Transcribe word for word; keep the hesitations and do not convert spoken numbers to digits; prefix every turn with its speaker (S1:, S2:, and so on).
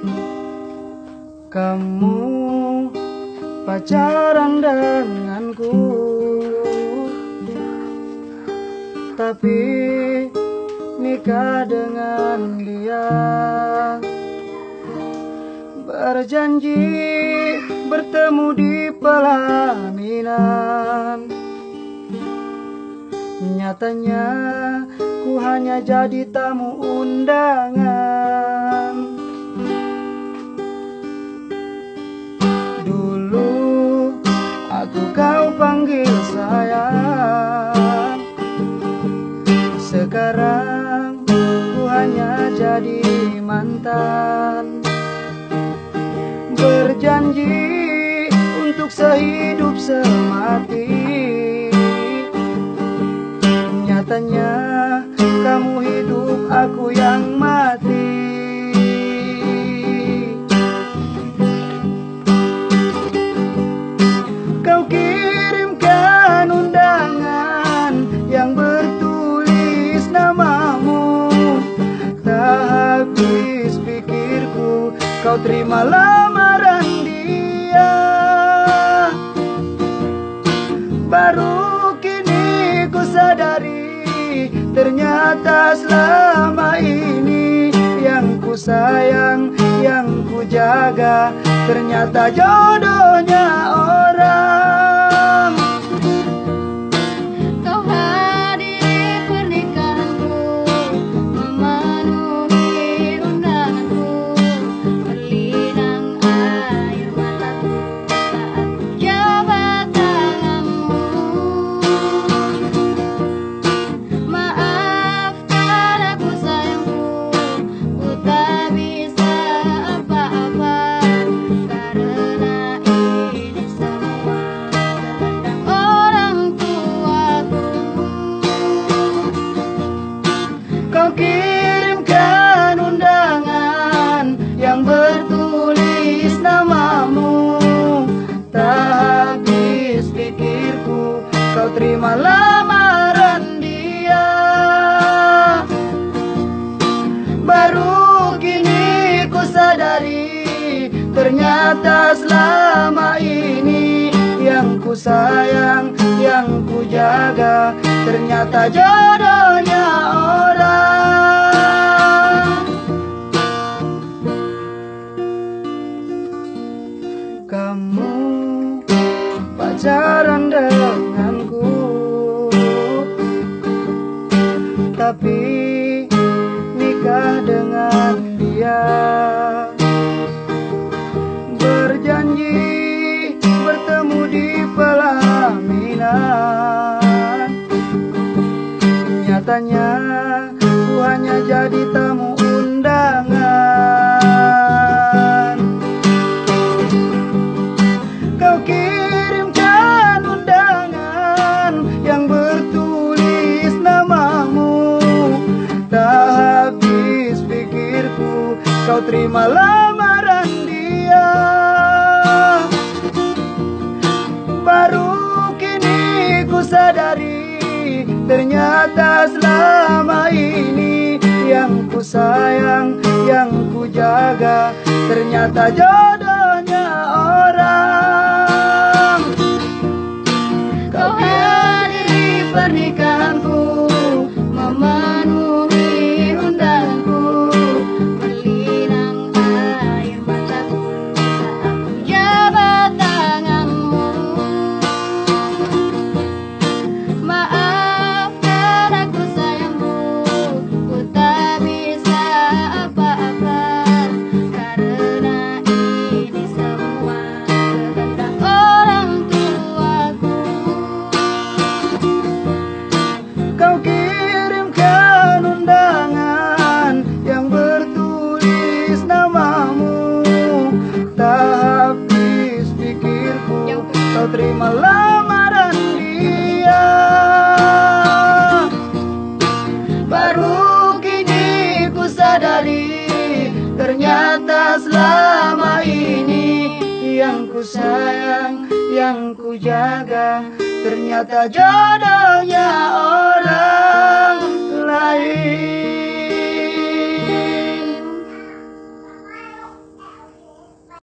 S1: Kamu pacaran denganku, tapi nikah dengan dia. Berjanji bertemu di pelaminan, nyatanya ku hanya jadi tamu undangan. Dulu aku kau panggil sayang, sekarang ku hanya jadi mantan. Berjanji untuk sehidup semati, nyatanya kamu hidup, aku yang mati. Kau kirimkan undangan yang bertulis namamu, tak habis pikirku kau terima lamaran dia. Baru kini ku sadari, ternyata selama ini yang ku sayang, yang ku jaga, ternyata jodohnya orang.
S2: Kau hadiri pernikahanku, memenuhi undanganku, berlinang air mataku saat ku jabat tanganmu. Maafkan aku sayangku, ku tak bisa apa-apa, karena ini semua kehendak orang tuaku.
S1: Kau kirimkan undangan yang bertulis namamu, tak habis pikirku kau terima lamaran dia. Baru kini ku sadari, ternyata selama ini yang ku sayang, yang ku jaga, ternyata jodohnya orang. Kamu pacaran denganku, tapi nikah dengan dia. Berjanji bertemu di pelaminan, nyatanya ku hanya jadi tamu undangan. Kau kirimkan undangan yang bertulis namamu, tak habis pikirku kau terima lamaran dia. Baru kini ku sadari, ternyata selama ini yang ku sayang, yang ku jaga, ternyata jodohnya orang.
S2: Kau hadiri pernikahanku, memenuhi undanganku, berlinang air mataku saat ku jabat tanganmu. Maafkan aku sayangku, ku tak bisa apa-apa, karena ini semua kehendak orang tuaku.
S1: Kau kirimkan undangan yang bertulis namamu, tak habis pikirku kau terima lamaran dia. Baru kini ku sadari, ternyata selama ini yang ku sayang, yang ku jaga, ternyata jodohnya orang lain.